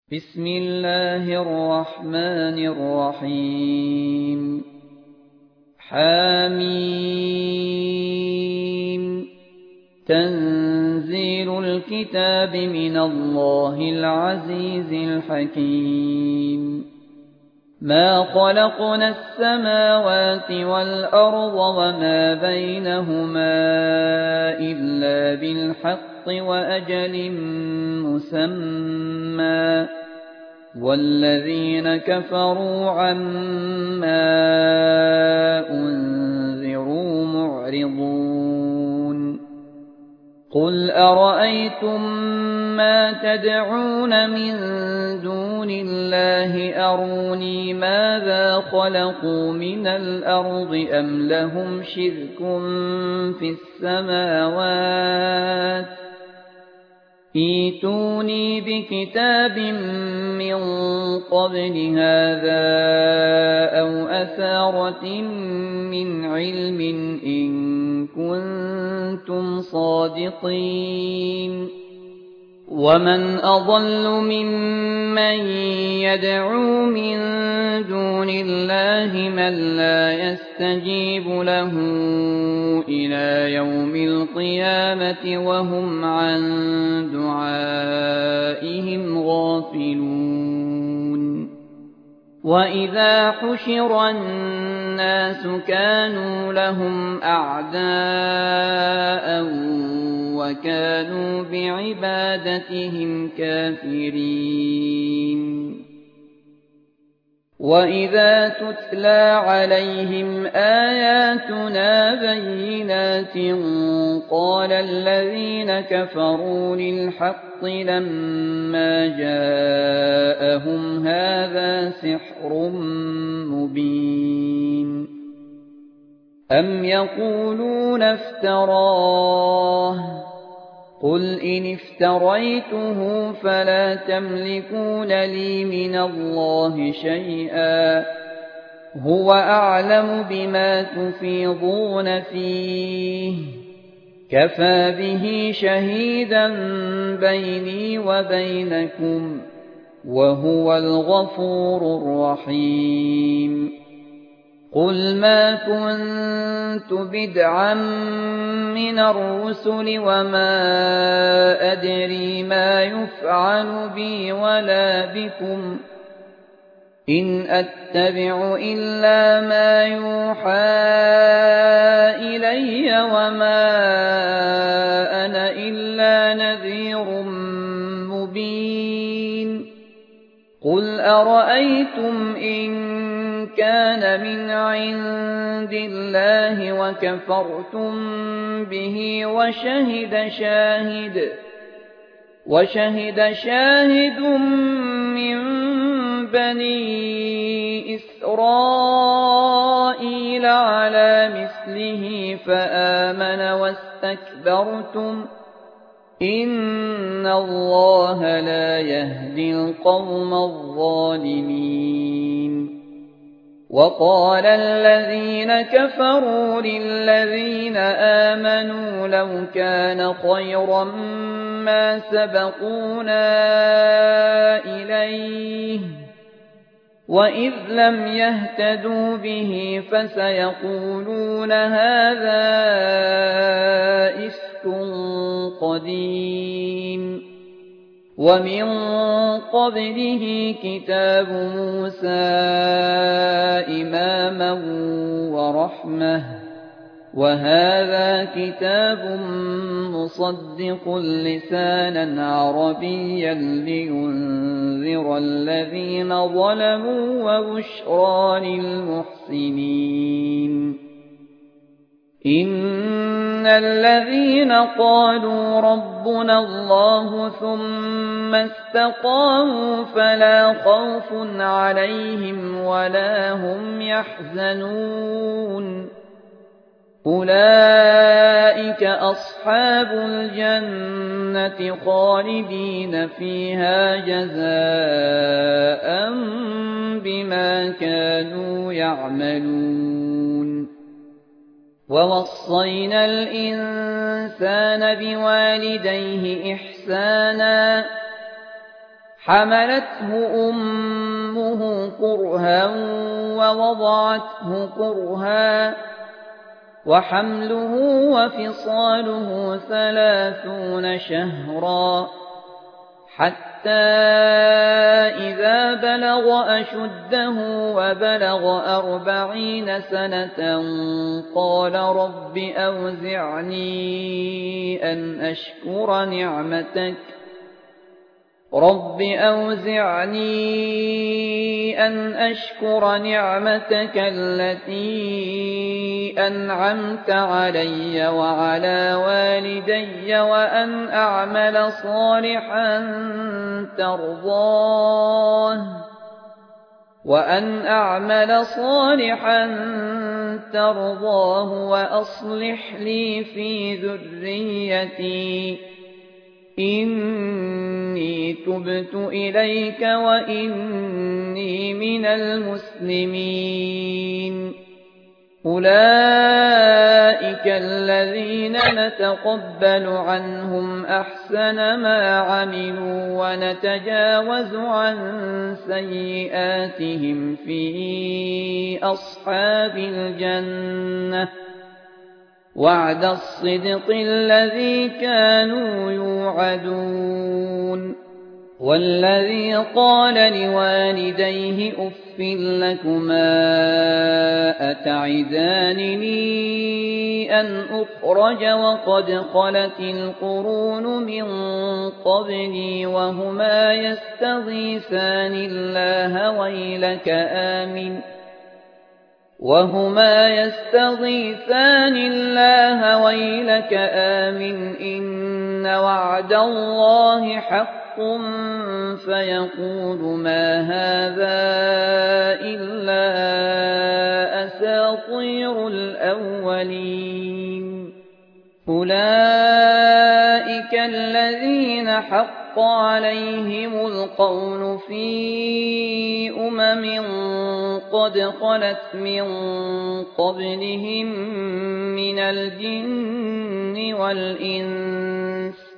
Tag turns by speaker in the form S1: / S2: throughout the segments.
S1: بسم الله الرحمن الرحيم حميم تنزيل الكتاب من الله العزيز الحكيم ما خلقنا السماوات والأرض وما بينهما إلا بالحق وأجل مسمى والذين كفروا عما أنذروا معرضون قل أرأيتم ما تدعون من دون الله أروني ماذا خلقوا من الأرض أم لهم شرك في السماوات ائتوني بكتاب من قبل هذا أو أثارة من علم إن كنتم صادقين ومن أضل ممن يدعو من دون الله من لا يستجيب له إلى يوم القيامة وهم عن دعائهم غافلون وإذا حشر الناس كانوا لهم أعداء وكانوا بعبادتهم كافرين وإذا تتلى عليهم آياتنا بينات قال الذين كفروا للحق لما جاءهم هذا سحر مبين أم يقولون افتراه قل إن افتريته فلا تملكون لي من الله شيئا هو أعلم بما تفيضون فيه كفى به شهيدا بيني وبينكم وهو الغفور الرحيم قل ما كنت بدعا من الرسل وما أدري ما يفعل بي ولا بكم إن أتبع إلا ما يوحى إلي وما أنا إلا نذير مبين قل أرأيتم إن كان من عند الله وكفرتم به وشهد شاهد من بني إسرائيل على مثله فآمن واستكبرتم إن الله لا يهدي القوم الظالمين وقال الذين كفروا للذين آمنوا لو كان خيرا ما سبقونا إليه وإذ لم يهتدوا به فسيقولون هذا إفك قديم ومن قبله كتاب موسى إماما ورحمة وهذا كتاب مصدق لسانا عربيا لينذر الذين ظلموا وبشرى للمحسنين إن الذين قالوا ربنا الله ثم استقاموا فلا خوف عليهم ولا هم يحزنون أولئك أصحاب الجنة خالدين فيها جزاء بما كانوا يعملون ووصينا الإنسان بوالديه إحسانا حملته أمه كرها ووضعته كرها وحمله وفصاله 30 شهرا حتى إذا بلغ أشده وبلغ 40 سنة قال رب أوزعني أن أشكر نعمتك التي أنعمت علي وعلى والدي وأن أعمل صالحا ترضاه وأصلح لي في ذريتي إني تبت إليك وإني من المسلمين أولئك الذين نتقبل عنهم أحسن ما عملوا ونتجاوز عن سيئاتهم في أصحاب الجنة وعد الصدق الذي كانوا يوعدون والذي قال لوالديه أف لكما أتعدانني أن أخرج وقد خلت القرون من قبلي وهما يستغيثان الله ويلك آمن إن وعد الله حق فيقول ما هذا إلا أساطير الأولين أولئك الذين حق عليهم القول في قد خلت من قبلهم من الجن والإنس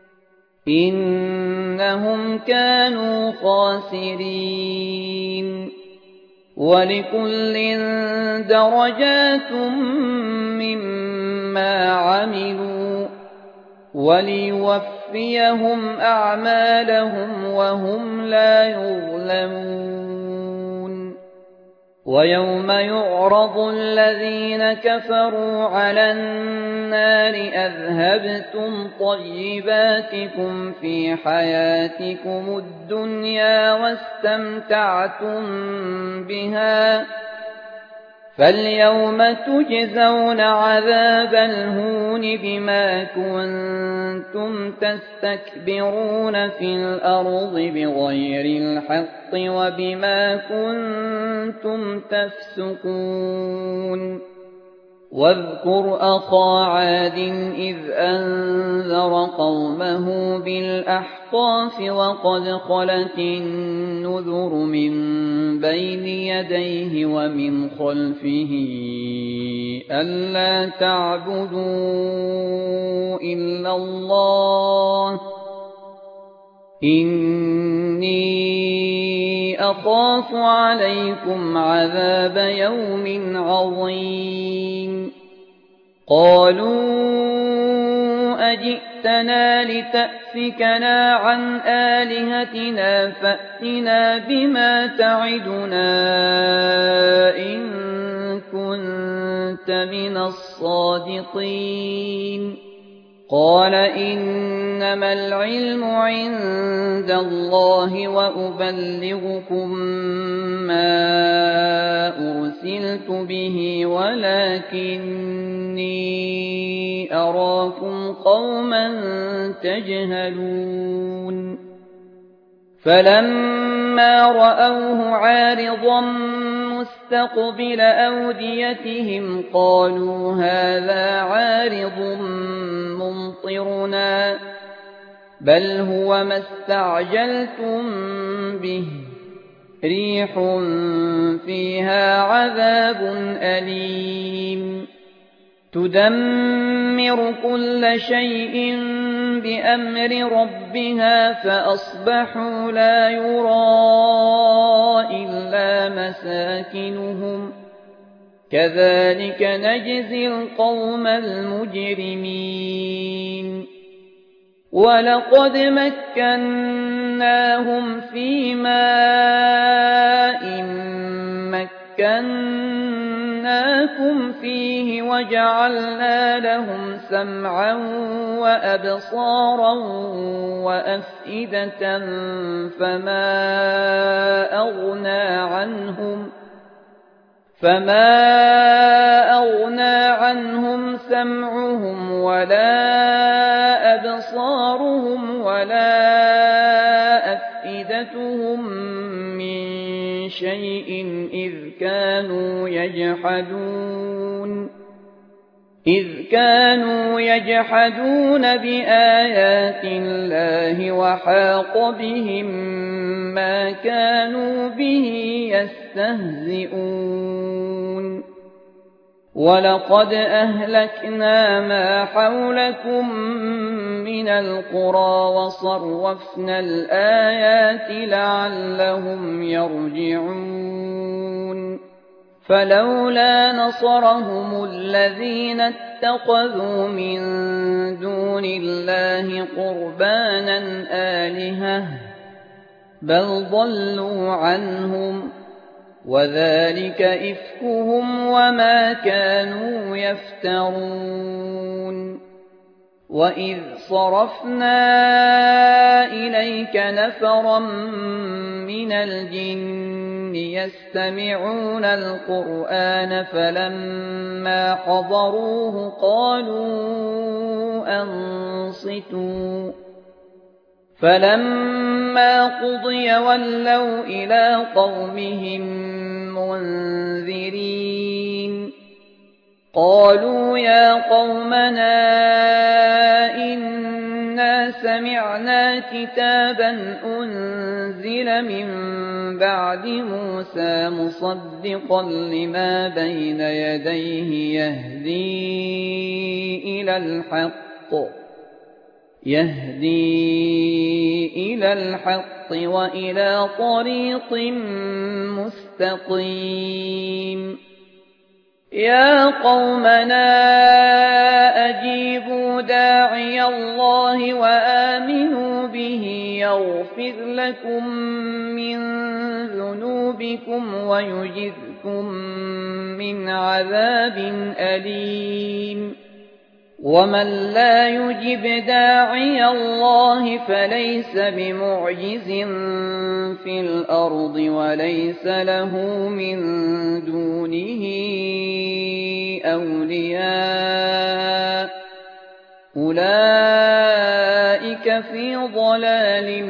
S1: إنهم كانوا خاسرين ولكل درجات مما عملوا وليوفيهم أعمالهم وهم لا يظلمون ويوم يعرض الذين كفروا على النار أذهبتم طيباتكم في حياتكم الدنيا واستمتعتم بها فاليوم تجزون عذاب الهون بما كنتم تستكبرون في الأرض بغير الحق وبما كنتم تفسقون واذكر أخا عاد إذ أنذر قومه بالأحقاف وقد خلت النذر من بين يديه ومن خلفه ألا تعبدوا إلا الله إني أخاف عليكم عذاب يوم عظيم قالوا أجئتنا لتأفكنا عن آلهتنا فأتنا بما تعدنا إن كنت من الصادقين قال إنما العلم عند الله وأبلغكم ما أرسلت به ولكني أراكم قوما تجهلون فلما رأوه عارضا مستقبل أوديتهم قالوا هذا عارض ممطرنا بل هو ما استعجلتم به ريح فيها عذاب أليم تدمر كل شيء بأمر ربها فأصبحوا لا يرى إلا مساكنهم كذلك نجزي القوم المجرمين ولقد مكناهم في ماء مكناكم فيه وجعلنا لهم سمعا وأبصارا وأفئدة فما أغنى عنهم سمعهم ولا أبصارهم ولا أفئدتهم من شيء إذ كانوا يجحدون بآيات الله وحاق بهم ما كانوا به يستهزئون ولقد أهلكنا ما حولكم من القرى وصرفنا الآيات لعلهم يرجعون فلولا نصرهم الذين اتخذوا من دون الله قربانا آلهة بل ضلوا عنهم وذلك إفكهم وما كانوا يفترون وإذ صرفنا إليك نفرا من الجن يستمعون القرآن فلما حضروه قالوا أنصتوا فلما قضي ولوا إلى قومهم منذرين قالوا يا قومنا إنا سمعنا كتابا أنزل من بعد موسى مصدقا لما بين يديه يهدي إلى الحق وإلى طريق مستقيم يا قومنا أجيبوا داعي الله وآمنوا به يغفر لكم من ذنوبكم ويجركم من عذاب أليم ومن لا يجب داعي الله فليس بمعجز في الأرض وليس له من دونه أولياء أولئك في ضلال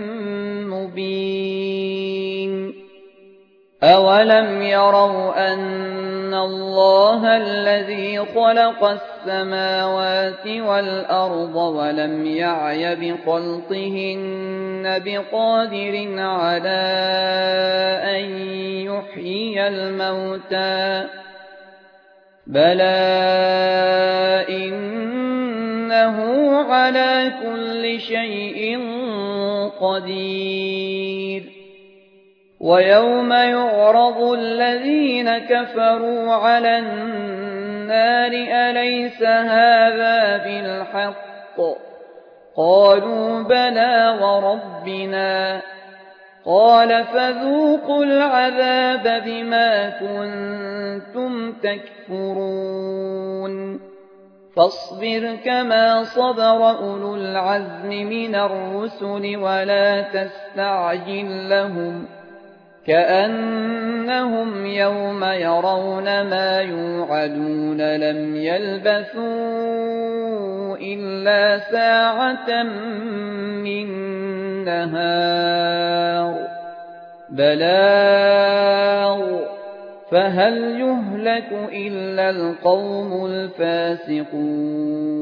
S1: مبين أولم يروا أن الله الذي خلق السماوات والأرض ولم يعي بخلقهن بقادر على أن يحيي الموتى بلى إنه على كل شيء قدير ويوم يعرض الذين كفروا على النار أليس هذا بالحق قالوا بلى وربنا قال فذوقوا العذاب بما كنتم تكفرون فاصبر كما صبر أولو العزم من الرسل ولا تستعجل لهم كأنهم يوم يرون ما يوعدون لم يلبثوا إلا ساعة من نهار بلاغ فهل يهلك إلا القوم الفاسقون